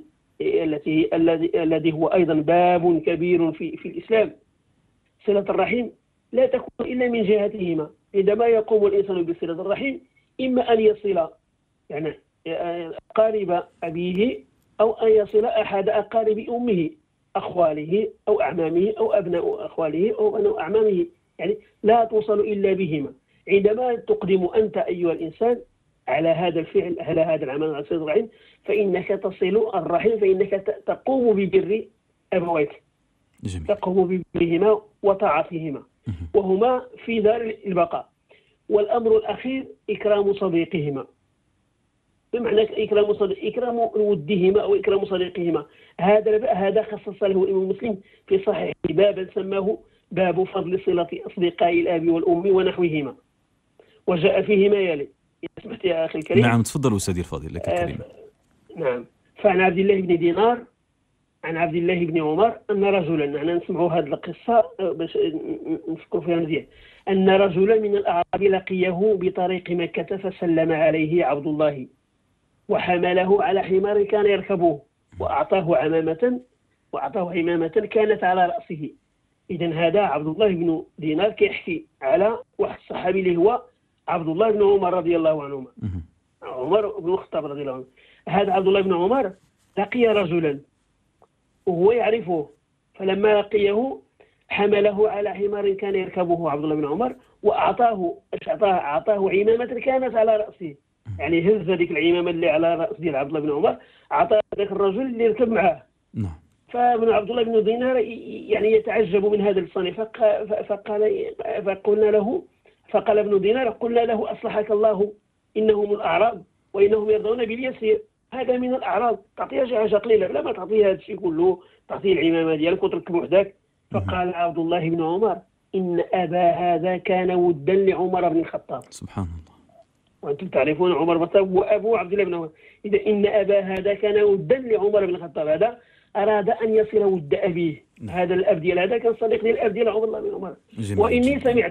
الذي هو أيضا باب كبير في الإسلام. صلة الرحم لا تكون إلا من جهتهما. عندما يقوم الإنسان بصلة الرحم إما أن يصل يعني أقارب أبيه أو أن يصل أحد أقارب أمه، أخواله أو أعمامه أو أبناء أخواله أو أبناء أعمامه، يعني لا توصل إلا بهما. عندما تقدم أنت أيها الإنسان على هذا الفعل، على هذا العمل، على صلة الرحم، فإنك تصل الرحم، فإنك تقوم ببر أبويك، تقوم ببرهما وطاعتهما، وهما في دار البقاء. والأمر الأخير إكرام صديقهما، بمعنى إكرام ودهما أو إكرام صديقهما. هذا خصص له الإمام مسلم في صحيح بابا سماه باب فضل صلة أصدقاء الأب والأم ونحوهما، وجاء فيه ما يلي. سمحت يا أخي الكريم؟ نعم تفضل أستاذي الفاضل، لك الكلمة. نعم. فعن عبد الله بن دينار عن عبد الله بن عمر أن رجلا، أنا نسمعوا هذه القصة باش نفكروا فيها مزيان، أن رجلا من الأعراب لقيه بطريق مكة فسلم عليه عبد الله وحمله على حمار كان يركبه وأعطاه عمامة كانت على رأسه. إذن هذا عبد الله بن دينار كيحكي على واحد الصحابي اللي هو عبد الله بن عمر رضي الله عنهما، عمر بن الخطاب رضي الله عنه. هذا عبد الله بن عمر لقي رجلا وهو يعرفه، فلما لقيه حمله على حمار كان يركبه عبد الله بن عمر وأعطاه عمامة كانت على رأسه، يعني هز هذيك العمامة اللي على رأس ديال عبد الله بن عمر، أعطاه ذاك الرجل اللي يركب معاه. فابن عبد الله بن دينار يعني يتعجب من هذا الصنيع، فقال ابن دينار: قلنا له أصلحك الله إنهم الأعراب وإنهم يرضون باليسير، هذا من الأعراض، تعطيها شي حاجة قليلة، لا ما تعطيها هذا الشيء كله، تعطيه العمامة ديالك وتركب وحدك. فقال عبد الله بن عمر: إن أبا هذا كان ودا لعمر بن الخطاب. سبحان الله. وأنتم تعرفون عمر بن الخطاب وأبو عبد الله بن عمر. إذا إن أبا هذا كان ودا لعمر بن الخطاب، هذا أراد أن يصل ود أبيه. هذا الأب ديال هذا كان صديق للأب ديال عمر الله بن عمر. وإني سمعت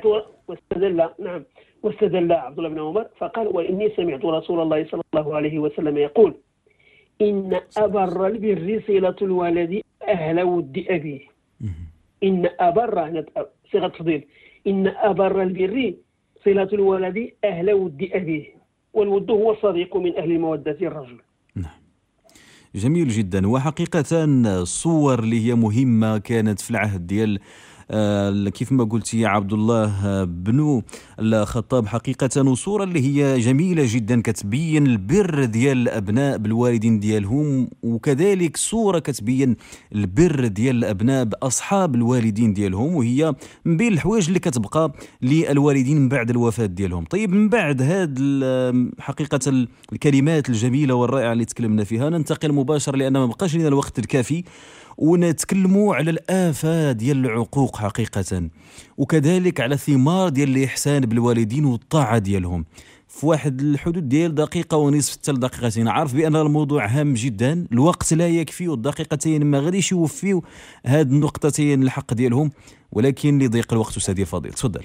واستدل عبد الله بن عمر فقال: وإني سمعت رسول الله صلى الله عليه وسلم يقول: إن أبر البر صلة الولد أهل ود أبيه. إن أبر صيغة تفضيل، إن أبر البر صلة الولد أهل ود أبيه، والود هو الصديق من أهل المودة الرجل. جميل جدا. وحقيقة الصور اللي هي مهمة كانت في العهد ديال كيف ما قلت يا عبد الله بن الخطاب، حقيقة صورة اللي هي جميلة جدا كتبين البر ديال الأبناء بالوالدين ديالهم، وكذلك صورة كتبين البر ديال الأبناء بأصحاب الوالدين ديالهم، وهي من بين الحوايج اللي كتبقى للوالدين من بعد الوفاة ديالهم. طيب من بعد هاد حقيقة الكلمات الجميلة والرائعة اللي تكلمنا فيها، ننتقل مباشرة لأن ما بقاش لنا الوقت الكافي ونتكلموا على الآفات ديال العقوق حقيقة، وكذلك على ثمار ديال الإحسان بالوالدين والطاعة ديالهم في واحد الحدود ديال دقيقة ونصف حتى لدقيقتين. عارف بأن الموضوع هام جدا، الوقت لا يكفي والدقيقتين ما غاديش يوفيو هاد النقطتين الحق ديالهم، ولكن لضيق الوقت أستاذي الفضيل تفضل.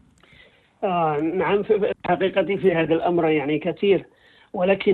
نعم، في حقيقة في هذا الأمر يعني كثير، ولكن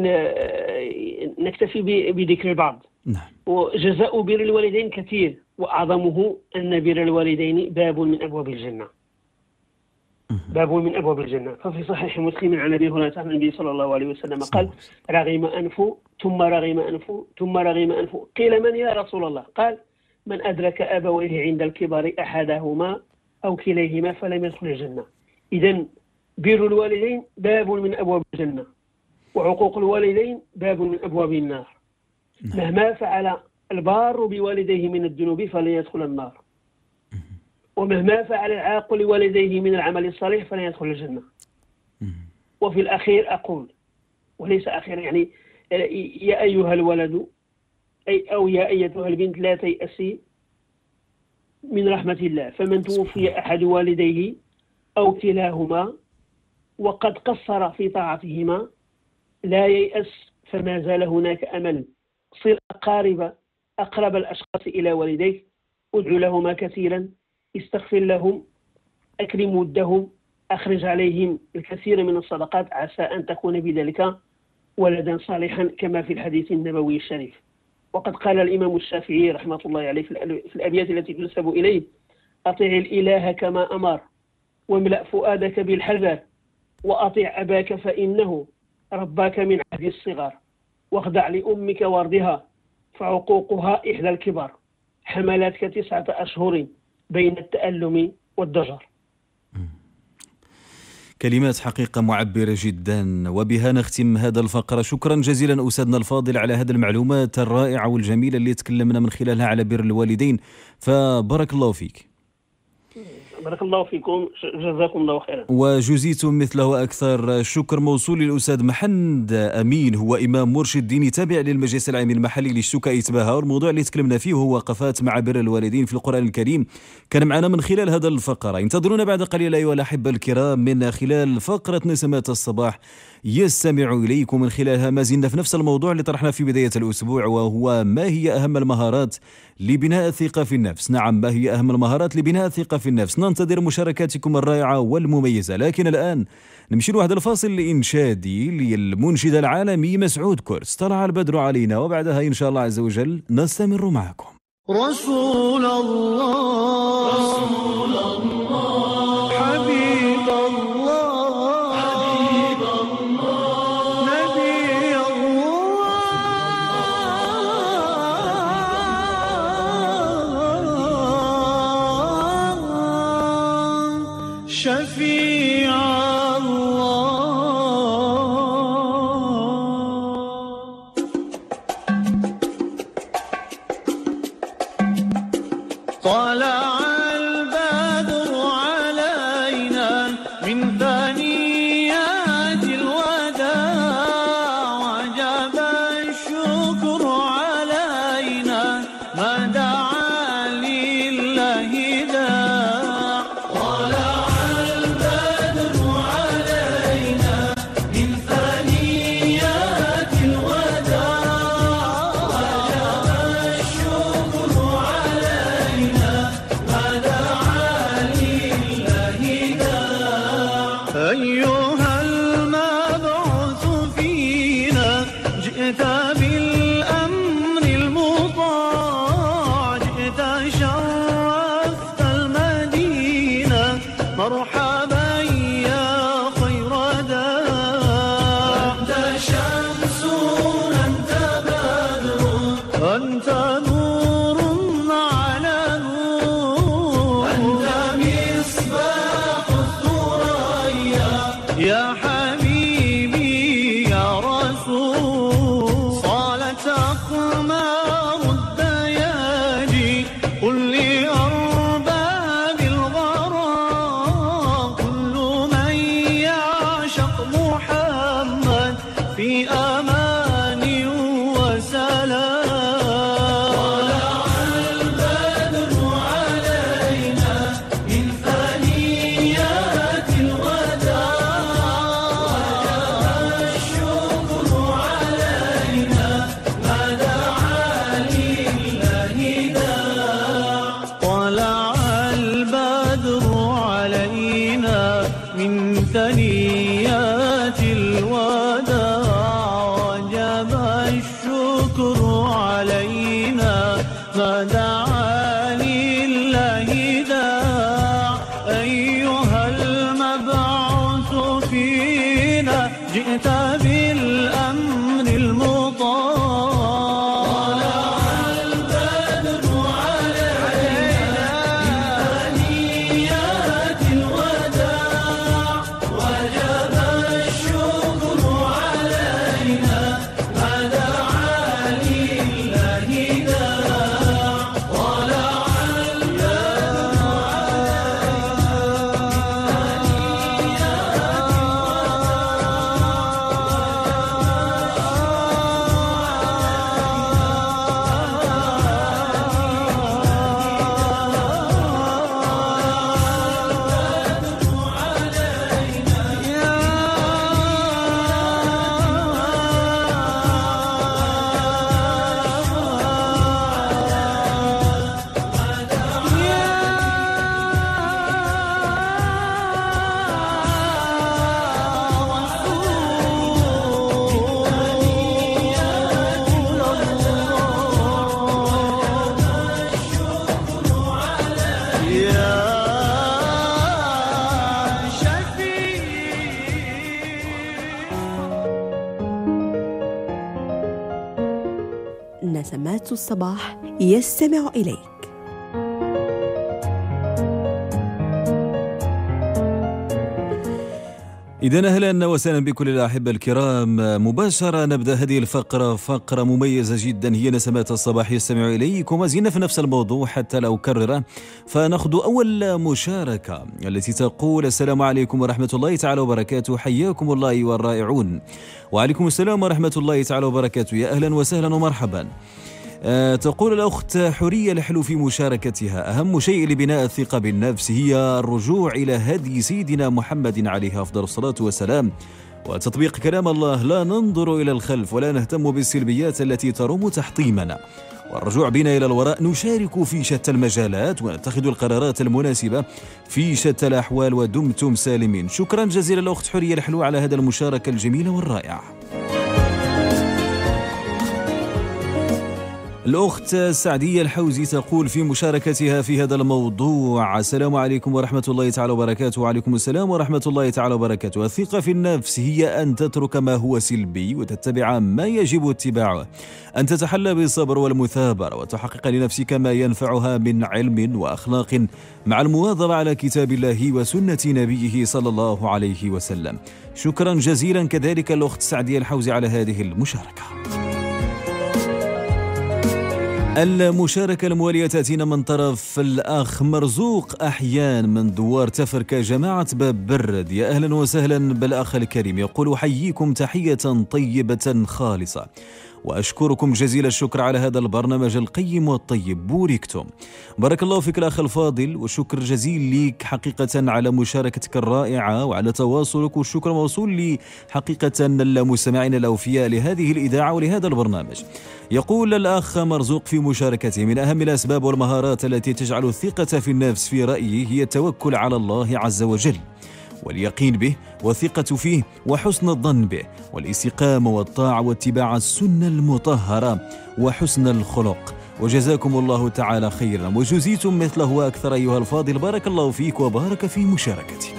نكتفي بذكر البعض. نعم. وجزاء بر الوالدين كثير، وأعظمه أن بر الوالدين باب من أبواب الجنة. باب من أبواب الجنة. ففي صحيح مسلم عن أبي هريرة عن النبي صلى الله عليه وسلم قال: رغم أنف ثم رغم أنف ثم رغم أنف، قيل: من يا رسول الله؟ قال: من أدرك أبويه عند الكبر أحدهما أو كليهما فلم يدخل الجنة. إذن بر الوالدين باب من أبواب الجنة، وعقوق الوالدين باب من أبواب النار. مهما فعل البار بوالديه من الذنوب فلن يدخل النار، ومهما فعل العاق لوالديه من العمل الصالح فلن يدخل الجنة. وفي الأخير أقول، وليس أخير يعني، يا أيها الولد أو يا أيتها البنت لا تيأسي من رحمة الله، فمن توفي أحد والديه أو كلاهما وقد قصر في طاعتهما لا ييأس، فما زال هناك أمل. صل أقرب الأشخاص إلى والديك، ادعو لهما كثيرا، استغفر لهم، أكرم ودهم، أخرج عليهم الكثير من الصدقات، عسى أن تكون بذلك ولدا صالحا كما في الحديث النبوي الشريف. وقد قال الإمام الشافعي رحمة الله عليه في الأبيات التي تنسب إليه: أطع الإله كما أمر، واملأ فؤادك بالحذر، وأطع أباك فإنه رباك من عهد الصغر، واخضع لأمك وارضها، فعقوقها إحدى الكبر، حملتك 9 أشهر بين التألم والضجر. كلمات حقيقة معبرة جدا، وبها نختم هذا الفقرة. شكرا جزيلا أستاذنا الفاضل على هذه المعلومات الرائعة والجميلة اللي تكلمنا من خلالها على بر الوالدين، فبارك الله فيك. بارك الله فيكم، جزاكم الله خيرا. وجزيتم مثله وأكثر. شكر موصول للأستاذ محمد أمين، هو إمام مرشد ديني تابع للمجلس العام المحلي للشوكة إتباها، والموضوع اللي تكلمنا فيه هو وقفات مع بر الوالدين في القرآن الكريم، كان معنا من خلال هذا الفقرة. انتظرونا بعد قليل أيها الأحبة الكرام من خلال فقرة نسمات الصباح يستمع إليكم من خلالها. ما زلنا في نفس الموضوع اللي طرحنا في بداية الأسبوع، وهو ما هي أهم المهارات لبناء الثقة في النفس. نعم، ما هي أهم المهارات لبناء الثقة في النفس؟ ننتظر مشاركاتكم الرائعة والمميزة، لكن الآن نمشي لواحد الفاصل الإنشادي للمنشد العالمي مسعود كورس، طلع البدر علينا، وبعدها إن شاء الله عز وجل نستمر معكم. رسول الله رسول الله حبيب الله حبيب الله نبي الله شفيع الله. طلع البدر علينا من ثنيات الوداع وجب الشكر علينا ما دعا لله داع طلع البدر علينا من ثنيات الوداع وجب الشكر علينا ما دعا لله داع أيها المبعوث فينا جئت بالأمر المطاع جئت شرفت المدينة مرحبا يا خير داع أنت شمس أنت بدر أنت نور على نور أنت مصباح الثريا يا حبيبي يا رسول صالت أقمار الدياجي قل لأرباب الغرام كل من يعشق محمد في أمان وسلام طلع البدر علينا من ثنيات الوداع وجب الشكر علينا ما دعا لله داع طلع البدر علينا من ثنيات الوداع وجب الشكر علينا ما دعا لله داع أيها المبعوث فينا جئت بالأمر المطاع طلع البدر علينا من ثنيات الوداع وجب الشكر علينا ما دعا لله داع طلع نسمات الصباح يستمع إليك. إذن أهلا وسهلا بكل الأحبة الكرام. مباشرة نبدأ هذه الفقرة، فقرة مميزة جدا هي نسمات الصباح يستمع إليكم. وما زلنا في نفس الموضوع حتى لا أكرره، فنأخذ أول مشاركة التي تقول: السلام عليكم ورحمة الله تعالى وبركاته، حياكم الله أيها الرائعون. وعليكم السلام ورحمة الله تعالى وبركاته، يا أهلا وسهلا ومرحبا. تقول الأخت حورية الحلو في مشاركتها: أهم شيء لبناء الثقة بالنفس هي الرجوع إلى هدي سيدنا محمد عليه أفضل الصلاة والسلام وتطبيق كلام الله، لا ننظر إلى الخلف ولا نهتم بالسلبيات التي تروم تحطيمنا، والرجوع بنا إلى الوراء، نشارك في شتى المجالات ونتخذ القرارات المناسبة في شتى الأحوال، ودمتم سالمين. شكرا جزيلا الأخت حورية الحلو على هذا المشاركة الجميلة والرائعة. الأخت سعدية الحوزي تقول في مشاركتها في هذا الموضوع: السلام عليكم ورحمة الله تعالى وبركاته. وعليكم السلام ورحمة الله تعالى وبركاته. الثقة في النفس هي أن تترك ما هو سلبي وتتبع ما يجب اتباعه، أن تتحلى بالصبر والمثابرة وتحقق لنفسك ما ينفعها من علم وأخلاق، مع المواظبة على كتاب الله وسنة نبيه صلى الله عليه وسلم. شكرا جزيلا كذلك الأخت سعدية الحوزي على هذه المشاركة. المشاركة الموالية تأتينا من طرف الأخ مرزوق أحيان من دوار تفركة جماعة باب برد. يا أهلا وسهلا بالأخ الكريم، يقول أحييكم تحية طيبة خالصة وأشكركم جزيل الشكر على هذا البرنامج القيم والطيب، بوركتم. بارك الله فيك الأخ الفاضل، وشكر جزيل لك حقيقة على مشاركتك الرائعة وعلى تواصلك، والشكر موصول لي حقيقة المستمعين الأوفياء لهذه الإذاعة ولهذا البرنامج. يقول الأخ مرزوق في مشاركته: من أهم الأسباب والمهارات التي تجعل الثقة في النفس في رأيي هي التوكل على الله عز وجل، واليقين به والثقة فيه وحسن الظن به، والاستقامة والطاعة واتباع السنة المطهرة وحسن الخلق. وجزاكم الله تعالى خيرا وجزيتم مثله وأكثر أيها الفاضل، بارك الله فيك وبارك في مشاركتك.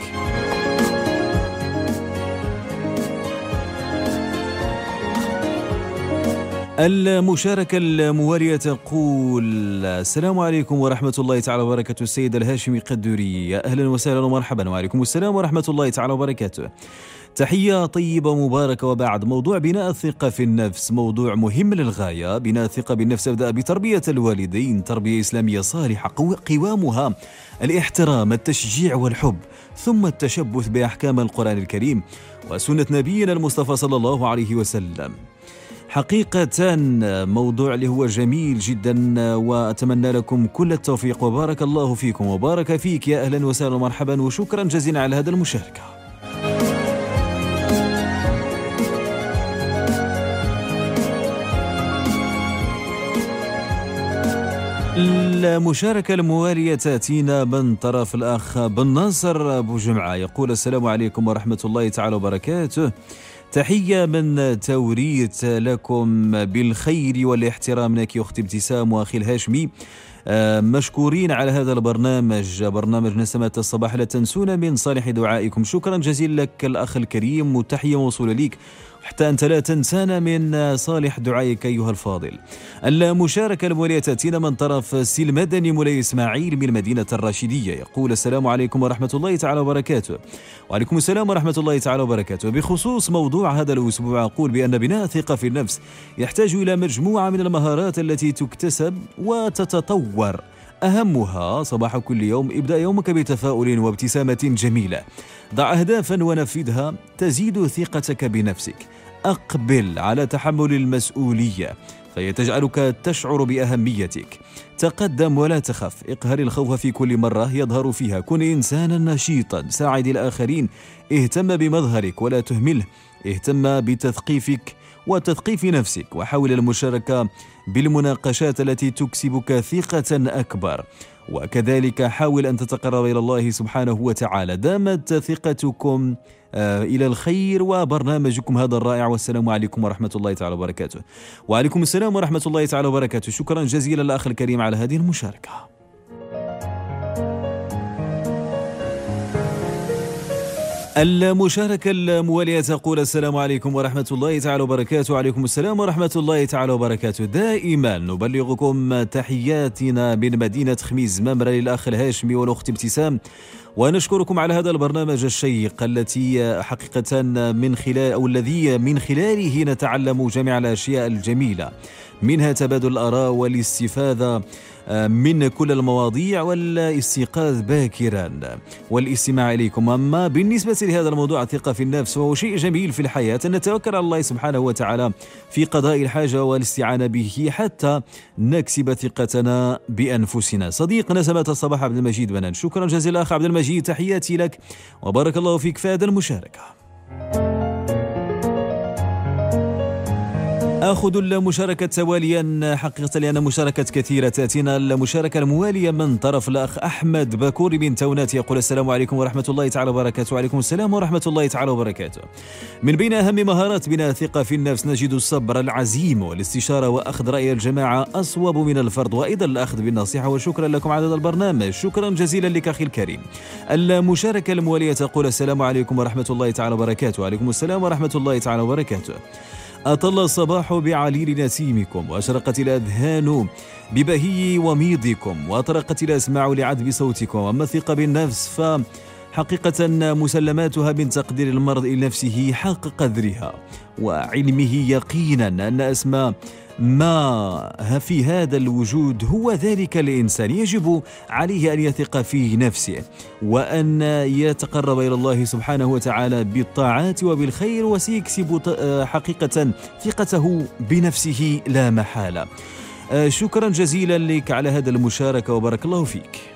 المشاركة الموالية تقول: السلام عليكم ورحمة الله تعالى وبركاته السيد الهاشمي قدوري. يا أهلا وسهلا ومرحبا. وعليكم السلام ورحمة الله تعالى وبركاته. تحية طيبة مباركة. وبعد، موضوع بناء الثقة في النفس موضوع مهم للغاية. بناء الثقة بالنفس يبدأ بتربية الوالدين تربية إسلامية صالحة قوامها الاحترام، التشجيع والحب، ثم التشبث بأحكام القرآن الكريم وسنة نبينا المصطفى صلى الله عليه وسلم. حقيقة موضوع اللي هو جميل جدا، وأتمنى لكم كل التوفيق وبارك الله فيكم وبارك فيك. يا أهلا وسهلا ومرحبا وشكرا جزيلا على هذا المشاركة. المشاركة الموالية تأتينا من طرف الأخ بن ناصر أبو جمعة. يقول: السلام عليكم ورحمة الله تعالى وبركاته. تحية من توريت لكم بالخير والاحترام لك أختي ابتسام وأخي الهاشمي، مشكورين على هذا البرنامج، برنامج نسمات الصباح، لا تنسونا من صالح دعائكم. شكرا جزيلا لك الأخ الكريم، وتحية موصولة لك حتى أنت لا تنسانا من صالح دعائك أيها الفاضل. المشاركة الموالية تأتينا من طرف سي المدني مولاي إسماعيل من مدينة الراشدية. يقول: السلام عليكم ورحمة الله تعالى وبركاته. وعليكم السلام ورحمة الله تعالى وبركاته. بخصوص موضوع هذا الأسبوع، أقول بأن بناء الثقة في النفس يحتاج إلى مجموعة من المهارات التي تكتسب وتتطور. أهمها: صباح كل يوم ابدأ يومك بتفاؤل وابتسامة جميلة، ضع أهدافا ونفذها تزيد ثقتك بنفسك، أقبل على تحمل المسؤولية فهي تجعلك تشعر بأهميتك، تقدم ولا تخف، اقهر الخوف في كل مرة يظهر فيها، كن إنسانا نشيطا، ساعد الآخرين، اهتم بمظهرك ولا تهمله، اهتم بتثقيفك وتثقيف نفسك، وحاول المشاركة بالمناقشات التي تكسبك ثقة أكبر، وكذلك حاول أن تتقرب إلى الله سبحانه وتعالى. دامت ثقتكم إلى الخير وبرنامجكم هذا الرائع، والسلام عليكم ورحمة الله تعالى وبركاته. وعليكم السلام ورحمة الله تعالى وبركاته. شكرا جزيلا الأخ الكريم على هذه المشاركة. المشاركة الموالية تقول: السلام عليكم ورحمة الله تعالى وبركاته. وعليكم السلام ورحمة الله تعالى وبركاته. دائما نبلغكم تحياتنا من مدينة خميس ممرة للأخ الهاشمي والأخت ابتسام، ونشكركم على هذا البرنامج الشيق التي حقيقة الذي من خلاله نتعلم جميع الأشياء الجميلة، منها تبادل الآراء والاستفادة من كل المواضيع والاستيقاظ باكرا والاستماع إليكم. أما بالنسبة لهذا الموضوع الثقة في النفس، فهو شيء جميل في الحياة أن نتوكل على الله سبحانه وتعالى في قضاء الحاجة والاستعانة به حتى نكسب ثقتنا بأنفسنا. صديق نسمات الصباح عبد المجيد بنان، شكرا جزيلا أخ عبد المجيد، تحياتي لك وبارك الله فيك في هذه المشاركة. أخذ المشاركة تواليا حقيقة لأن مشاركة كثيرة. تأتينا المشاركة الموالية من طرف الأخ أحمد باكور بن تونات. يقول: السلام عليكم ورحمة الله تعالى وبركاته. وعليكم السلام ورحمة الله تعالى وبركاته. من بين أهم مهارات بناء الثقة في النفس نجد الصبر، العزيم والاستشارة وأخذ رأي الجماعة أصوب من الفرد، وأيضا الأخذ بالنصيحة. وشكرا لكم على هذا البرنامج، شكرا جزيلا لك أخي الكريم. المشاركة الموالية تقول: السلام عليكم ورحمة الله تعالى وبركاته. وعليكم السلام ورحمة الله تعالى وبركاته. أطل الصباح بعليل نسيمكم، وأشرقت الأذهان ببهي وميضكم، وأطرقت الأسماع لعذب صوتكم. أما الثقة بالنفس فحقيقة مسلماتها من تقدير المرء لنفسه حق قدرها وعلمه يقينا أن أسمى ما في هذا الوجود هو ذلك الإنسان يجب عليه أن يثق في نفسه وأن يتقرب إلى الله سبحانه وتعالى بالطاعات وبالخير، وسيكسب حقيقة ثقته بنفسه لا محالة. شكرا جزيلا لك على هذا المشاركة وبارك الله فيك.